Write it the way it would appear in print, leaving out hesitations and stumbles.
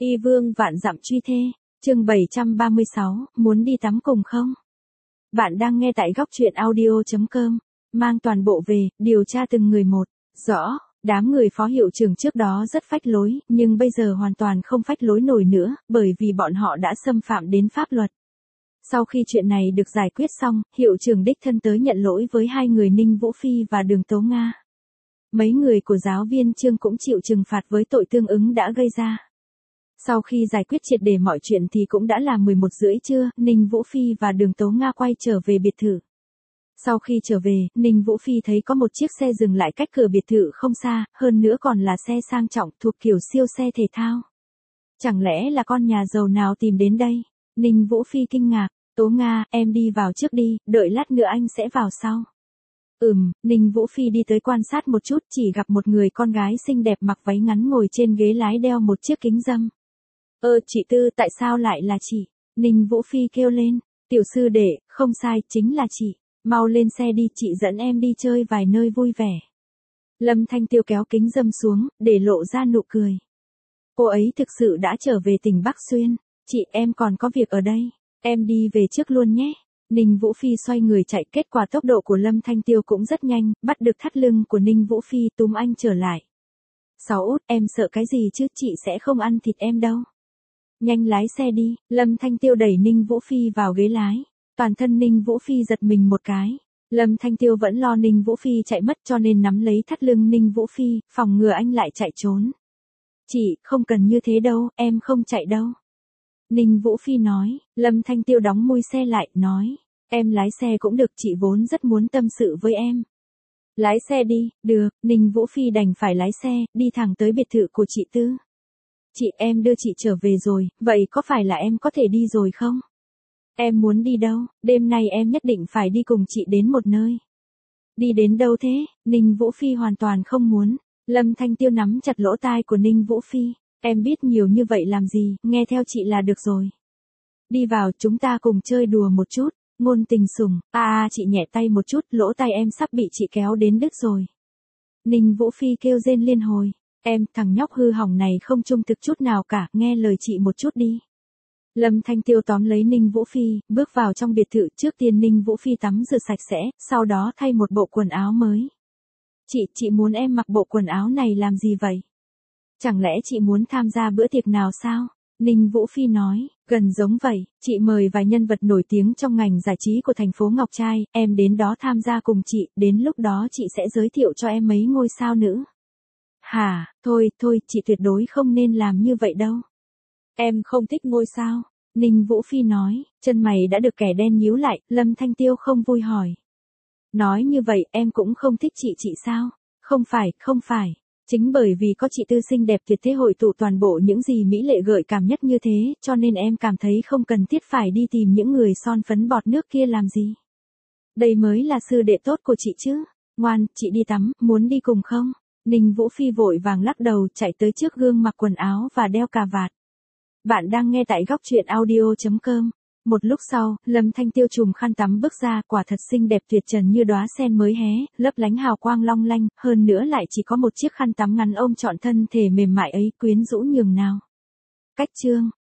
Y vương vạn dặm truy thê, chương 736, muốn đi tắm cùng không? Bạn đang nghe tại góc truyện audio.com, mang toàn bộ về, điều tra từng người một. Rõ, đám người phó hiệu trưởng trước đó rất phách lối, nhưng bây giờ hoàn toàn không phách lối nổi nữa, bởi vì bọn họ đã xâm phạm đến pháp luật. Sau khi chuyện này được giải quyết xong, hiệu trưởng đích thân tới nhận lỗi với hai người Ninh Vũ Phi và Đường Tố Nga. Mấy người của giáo viên Trương cũng chịu trừng phạt với tội tương ứng đã gây ra. Sau khi giải quyết triệt để mọi chuyện thì cũng đã là 11:30 trưa, Ninh Vũ Phi và Đường Tố Nga quay trở về biệt thự. Sau khi trở về, Ninh Vũ Phi thấy có một chiếc xe dừng lại cách cửa biệt thự không xa, hơn nữa còn là xe sang trọng thuộc kiểu siêu xe thể thao. Chẳng lẽ là con nhà giàu nào tìm đến đây? Ninh Vũ Phi kinh ngạc, Tố Nga, em đi vào trước đi, đợi lát nữa anh sẽ vào sau. Ninh Vũ Phi đi tới quan sát một chút, chỉ gặp một người con gái xinh đẹp mặc váy ngắn ngồi trên ghế lái đeo một chiếc kính râm. Chị Tư, tại sao lại là chị? Ninh Vũ Phi kêu lên, tiểu sư đệ, không sai, chính là chị. Mau lên xe đi, chị dẫn em đi chơi vài nơi vui vẻ. Lâm Thanh Tiêu kéo kính râm xuống, để lộ ra nụ cười. Cô ấy thực sự đã trở về tỉnh Bắc Xuyên. Chị, em còn có việc ở đây. Em đi về trước luôn nhé. Ninh Vũ Phi xoay người chạy, kết quả tốc độ của Lâm Thanh Tiêu cũng rất nhanh, bắt được thắt lưng của Ninh Vũ Phi túm anh trở lại. Sáu út, em sợ cái gì chứ, chị sẽ không ăn thịt em đâu. Nhanh lái xe đi, Lâm Thanh Tiêu đẩy Ninh Vũ Phi vào ghế lái. Toàn thân Ninh Vũ Phi giật mình một cái. Lâm Thanh Tiêu vẫn lo Ninh Vũ Phi chạy mất cho nên nắm lấy thắt lưng Ninh Vũ Phi, phòng ngừa anh lại chạy trốn. Chị, không cần như thế đâu, em không chạy đâu. Ninh Vũ Phi nói, Lâm Thanh Tiêu đóng mui xe lại, nói, em lái xe cũng được, chị vốn rất muốn tâm sự với em. Lái xe đi, được, Ninh Vũ Phi đành phải lái xe, đi thẳng tới biệt thự của chị Tư. Chị, em đưa chị trở về rồi, vậy có phải là em có thể đi rồi không? Em muốn đi đâu, đêm nay em nhất định phải đi cùng chị đến một nơi. Đi đến đâu thế? Ninh Vũ Phi hoàn toàn không muốn. Lâm Thanh Tiêu nắm chặt lỗ tai của Ninh Vũ Phi. Em biết nhiều như vậy làm gì, nghe theo chị là được rồi. Đi vào, chúng ta cùng chơi đùa một chút. Ngôn tình sủng, chị nhẹ tay một chút, lỗ tai em sắp bị chị kéo đến đứt rồi. Ninh Vũ Phi kêu rên liên hồi. Em, thằng nhóc hư hỏng này không trung thực chút nào cả, nghe lời chị một chút đi. Lâm Thanh Tiêu tóm lấy Ninh Vũ Phi, bước vào trong biệt thự. Trước tiên Ninh Vũ Phi tắm rửa sạch sẽ, sau đó thay một bộ quần áo mới. Chị muốn em mặc bộ quần áo này làm gì vậy? Chẳng lẽ chị muốn tham gia bữa tiệc nào sao? Ninh Vũ Phi nói, gần giống vậy, chị mời vài nhân vật nổi tiếng trong ngành giải trí của thành phố Ngọc Trai, em đến đó tham gia cùng chị, đến lúc đó chị sẽ giới thiệu cho em mấy ngôi sao nữa. Hả, thôi, chị tuyệt đối không nên làm như vậy đâu. Em không thích ngôi sao. Ninh Vũ Phi nói, chân mày đã được kẻ đen nhíu lại, Lâm Thanh Tiêu không vui hỏi. Nói như vậy em cũng không thích chị sao? Không phải. Chính bởi vì có chị Tư xinh đẹp tuyệt thế hội tụ toàn bộ những gì mỹ lệ gợi cảm nhất như thế, cho nên em cảm thấy không cần thiết phải đi tìm những người son phấn bọt nước kia làm gì. Đây mới là sư đệ tốt của chị chứ. Ngoan, chị đi tắm, muốn đi cùng không? Ninh Vũ Phi vội vàng lắc đầu, chạy tới trước gương mặc quần áo và đeo cà vạt. Bạn đang nghe tại góc truyện audio.com. Một lúc sau, Lâm Thanh Tiêu trùm khăn tắm bước ra, quả thật xinh đẹp tuyệt trần như đóa sen mới hé, lấp lánh hào quang long lanh, hơn nữa lại chỉ có một chiếc khăn tắm ngắn ôm trọn thân thể mềm mại ấy, quyến rũ nhường nào. Cách chương